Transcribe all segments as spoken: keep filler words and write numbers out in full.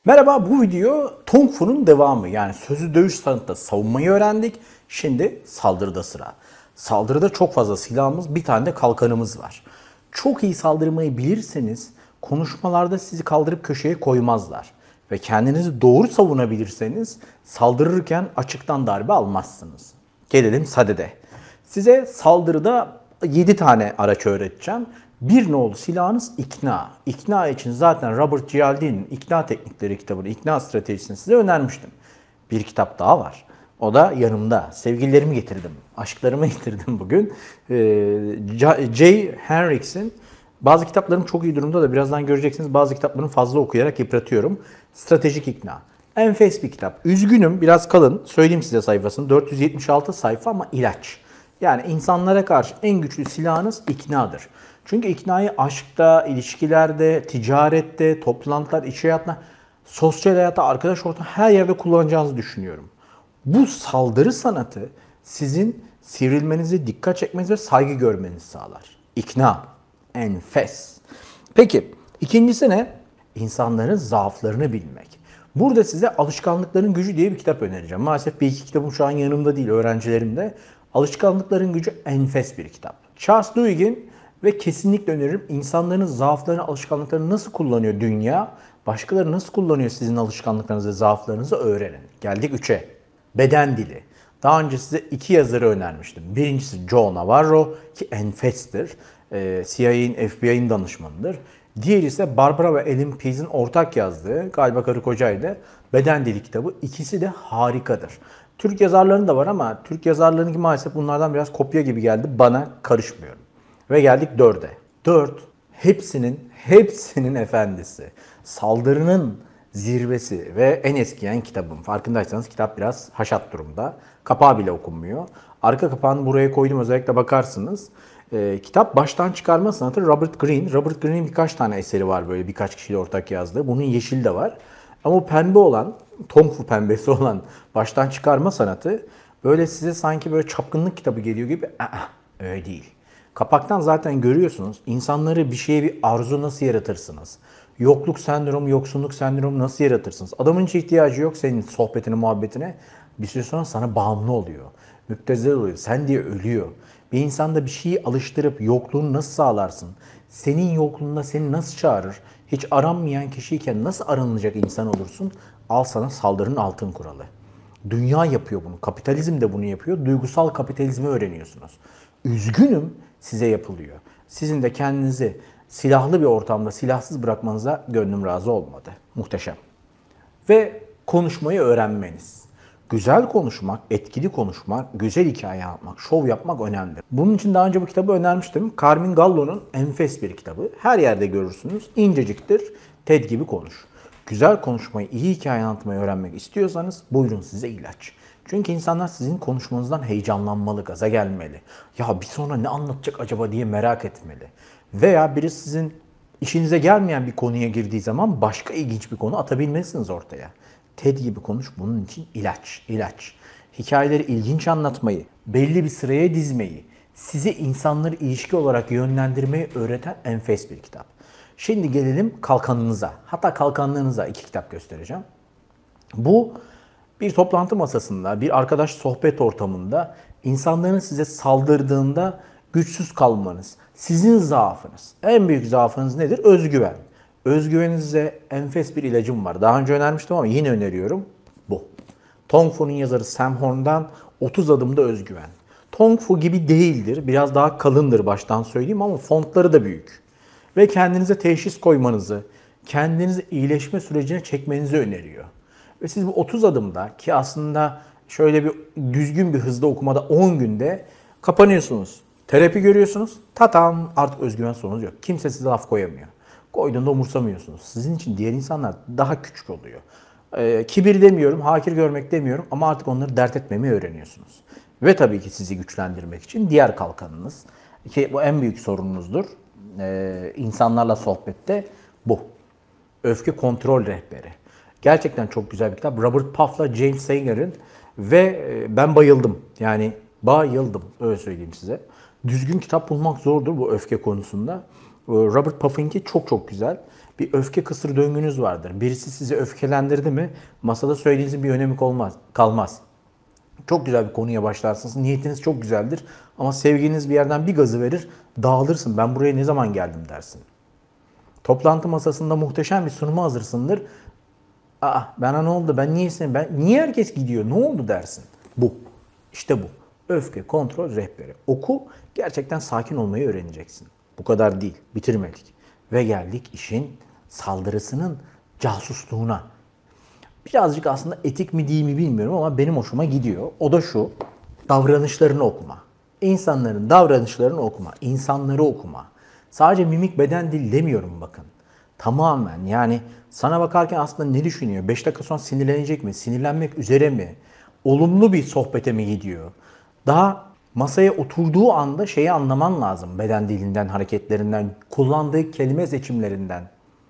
Merhaba, bu video Tong Fu'nun devamı. Yani sözlü dövüş sanatında savunmayı öğrendik. Şimdi saldırıda sıra. Saldırıda çok fazla silahımız, bir tane de kalkanımız var. Çok iyi saldırmayı bilirseniz konuşmalarda sizi kaldırıp köşeye koymazlar. Ve kendinizi doğru savunabilirseniz saldırırken açıktan darbe almazsınız. Gelelim sadede. Size saldırıda yedi tane araç öğreteceğim. Bir nolu silahınız ikna. İkna için zaten Robert Cialdini'nin İkna Teknikleri kitabını, ikna stratejisini size önermiştim. Bir kitap daha var. O da yanımda. Sevgililerimi getirdim. Aşklarımı getirdim bugün. Ee, Jay Henriks'in bazı kitaplarım çok iyi durumda da birazdan göreceksiniz. Bazı kitaplarını fazla okuyarak yıpratıyorum. Stratejik İkna. Enfes bir kitap. Üzgünüm, biraz kalın. Söyleyeyim size sayfasını. dört yüz yetmiş altı sayfa ama ilaç. Yani insanlara karşı en güçlü silahınız iknadır. Çünkü iknayı aşkta, ilişkilerde, ticarette, toplantılar, iş hayatında, sosyal hayatta, arkadaş ortamında her yerde kullanacağınızı düşünüyorum. Bu saldırı sanatı sizin sivrilmenizi, dikkat çekmenizi ve saygı görmenizi sağlar. İkna, enfes. Peki, ikincisi ne? İnsanların zaaflarını bilmek. Burada size Alışkanlıkların Gücü diye bir kitap önereceğim. Maalesef bir iki kitabım şu an yanımda değil, öğrencilerimde. Alışkanlıkların Gücü enfes bir kitap. Charles Duhigg'in ve kesinlikle öneririm. İnsanların zaaflarını, alışkanlıklarını nasıl kullanıyor dünya, başkaları nasıl kullanıyor sizin alışkanlıklarınızı ve zaaflarınızı öğrenin. Geldik üçe. Beden dili. Daha önce size iki yazarı önermiştim. Birincisi Joe Navarro ki enfestir. Ee, C I A'nin, F B I'nin danışmanıdır. Diğeri ise Barbara ve Ellen Pease'in ortak yazdığı, galiba karı kocaydı, Beden Dili kitabı. İkisi de harikadır. Türk yazarlarının da var ama Türk yazarlarının maalesef bunlardan biraz kopya gibi geldi. Bana karışmıyorum. Ve geldik dörde. Dört, hepsinin, hepsinin efendisi. Saldırının zirvesi ve en eskiyen kitabım. Farkındaysanız kitap biraz haşat durumda. Kapağı bile okunmuyor. Arka kapağını buraya koydum, özellikle bakarsınız. Ee, kitap baştan çıkarma sanatı Robert Greene. Robert Greene'in birkaç tane eseri var böyle, birkaç kişiyle ortak yazdığı. Bunun yeşil de var. Ama o pembe olan, Tong Fu pembesi olan baştan çıkarma sanatı böyle size sanki böyle çapkınlık kitabı geliyor gibi. Aa, öyle değil. Kapaktan zaten görüyorsunuz. İnsanları bir şeye bir arzu nasıl yaratırsınız? Yokluk sendromu, yoksunluk sendromu nasıl yaratırsınız? Adamın hiç ihtiyacı yok senin sohbetine, muhabbetine. Bir süre sonra sana bağımlı oluyor. Müptezel oluyor. Sen diye ölüyor. Bir insanda bir şeyi alıştırıp yokluğunu nasıl sağlarsın? Senin yokluğunda seni nasıl çağırır? Hiç aranmayan kişiyken nasıl aranılacak insan olursun? Al sana saldırının altın kuralı. Dünya yapıyor bunu. Kapitalizm de bunu yapıyor. Duygusal kapitalizmi öğreniyorsunuz. Üzgünüm, size yapılıyor. Sizin de kendinizi silahlı bir ortamda silahsız bırakmanıza gönlüm razı olmadı. Muhteşem. Ve konuşmayı öğrenmeniz. Güzel konuşmak, etkili konuşmak, güzel hikaye anlatmak, şov yapmak önemli. Bunun için daha önce bu kitabı önermiştim. Carmine Gallo'nun enfes bir kitabı. Her yerde görürsünüz. İnceciktir. TED gibi konuş. Güzel konuşmayı, iyi hikaye anlatmayı öğrenmek istiyorsanız buyurun size ilaç. Çünkü insanlar sizin konuşmanızdan heyecanlanmalı, gaza gelmeli. Ya bir sonra ne anlatacak acaba diye merak etmeli. Veya biri sizin işinize gelmeyen bir konuya girdiği zaman başka ilginç bir konu atabilmelisiniz ortaya. TED gibi konuş bunun için ilaç, ilaç. Hikayeleri ilginç anlatmayı, belli bir sıraya dizmeyi, sizi insanları ilişki olarak yönlendirmeyi öğreten enfes bir kitap. Şimdi gelelim kalkanınıza. Hatta kalkanlarınıza iki kitap göstereceğim. Bu bir toplantı masasında, bir arkadaş sohbet ortamında insanların size saldırdığında güçsüz kalmanız, sizin zaafınız. En büyük zaafınız nedir? Özgüven. Özgüveninize enfes bir ilacım var. Daha önce önermiştim ama yine öneriyorum. Bu. Tong Fu'nun yazarı Sam Horn'dan otuz adımda özgüven. Tong Fu gibi değildir. Biraz daha kalındır baştan söyleyeyim ama fontları da büyük. Ve kendinize teşhis koymanızı, kendinizi iyileşme sürecine çekmenizi öneriyor. Ve siz bu otuz adımda, ki aslında şöyle bir düzgün bir hızda okumada on günde kapanıyorsunuz. Terapi görüyorsunuz. Tatam, artık özgüven sorunuz yok. Kimse size laf koyamıyor. Koyduğunda umursamıyorsunuz. Sizin için diğer insanlar daha küçük oluyor. Ee, kibir demiyorum, hakir görmek demiyorum ama artık onları dert etmemeyi öğreniyorsunuz. Ve tabii ki sizi güçlendirmek için diğer kalkanınız, ki bu en büyük sorununuzdur. Ee, insanlarla sohbette bu. Öfke Kontrol Rehberi. Gerçekten çok güzel bir kitap. Robert Puff'la James Sager'ın ve ben bayıldım. Yani Bayıldım, öyle söyleyeyim size. Düzgün kitap bulmak zordur bu öfke konusunda. Robert Puffinki çok çok güzel. Bir öfke kısır döngünüz vardır. Birisi sizi öfkelendirdi mi masada söylediğinizin bir önemi olmaz, kalmaz. Çok güzel bir konuya başlarsınız. Niyetiniz çok güzeldir. Ama sevginiz bir yerden bir gazı verir. Dağılırsın. Ben buraya ne zaman geldim dersin. Toplantı masasında muhteşem bir sunuma hazırsındır. Aa, bana ne oldu? Ben niye sen ben niye herkes gidiyor? Ne oldu dersin? Bu. İşte bu. Öfke kontrol rehberi. Oku, gerçekten sakin olmayı öğreneceksin. Bu kadar değil. Bitirmedik. Ve geldik işin saldırısının casusluğuna. Birazcık aslında etik mi değil mi bilmiyorum ama benim hoşuma gidiyor. O da şu. Davranışlarını okuma. İnsanların davranışlarını okuma. İnsanları okuma. Sadece mimik beden dil demiyorum bakın. Tamamen yani sana bakarken aslında ne düşünüyor? beş dakika sonra sinirlenecek mi? Sinirlenmek üzere mi? Olumlu bir sohbete mi gidiyor? Daha masaya oturduğu anda şeyi anlaman lazım. Beden dilinden, hareketlerinden, kullandığı kelime seçimlerinden.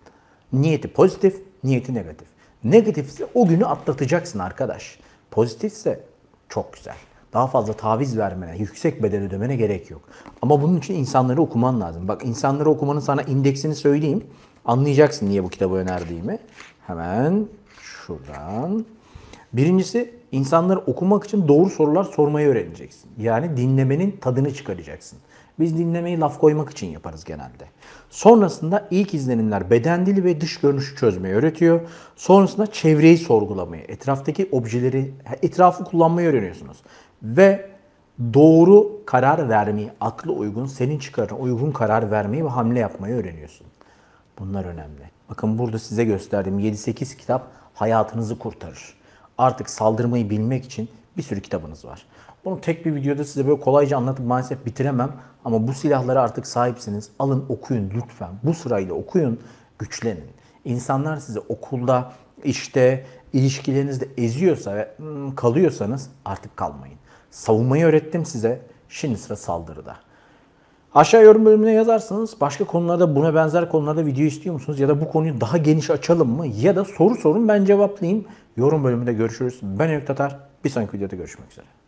Niyeti pozitif, niyeti negatif. Negatifse o günü atlatacaksın arkadaş. Pozitifse çok güzel. Daha fazla taviz vermene, yüksek bedel ödemene gerek yok. Ama bunun için insanları okuman lazım. Bak, insanları okumanın sana indeksini söyleyeyim. Anlayacaksın niye bu kitabı önerdiğimi. Hemen şuradan. Birincisi, insanları okumak için doğru sorular sormayı öğreneceksin. Yani dinlemenin tadını çıkaracaksın. Biz dinlemeyi laf koymak için yaparız genelde. Sonrasında ilk izlenimler beden dili ve dış görünüşü çözmeyi öğretiyor. Sonrasında çevreyi sorgulamayı, etraftaki objeleri, etrafı kullanmayı öğreniyorsunuz. Ve doğru karar vermeyi, aklı uygun, senin çıkarına uygun karar vermeyi ve hamle yapmayı öğreniyorsun. Bunlar önemli. Bakın burada size gösterdiğim yedi sekiz kitap hayatınızı kurtarır. Artık saldırmayı bilmek için bir sürü kitabınız var. Bunu tek bir videoda size böyle kolayca anlatıp maalesef bitiremem. Ama bu silahlara artık sahipsiniz. Alın, okuyun lütfen. Bu sırayla okuyun, güçlenin. İnsanlar sizi okulda, işte, ilişkilerinizde eziyorsa ve hmm, kalıyorsanız artık kalmayın. Savunmayı öğrettim size. Şimdi sıra saldırıda. Aşağı yorum bölümüne yazarsınız. Başka konularda, buna benzer konularda video istiyor musunuz? Ya da bu konuyu daha geniş açalım mı? Ya da soru sorun, ben cevaplayayım. Yorum bölümünde görüşürüz. Ben Eyüp Tatar. Bir sonraki videoda görüşmek üzere.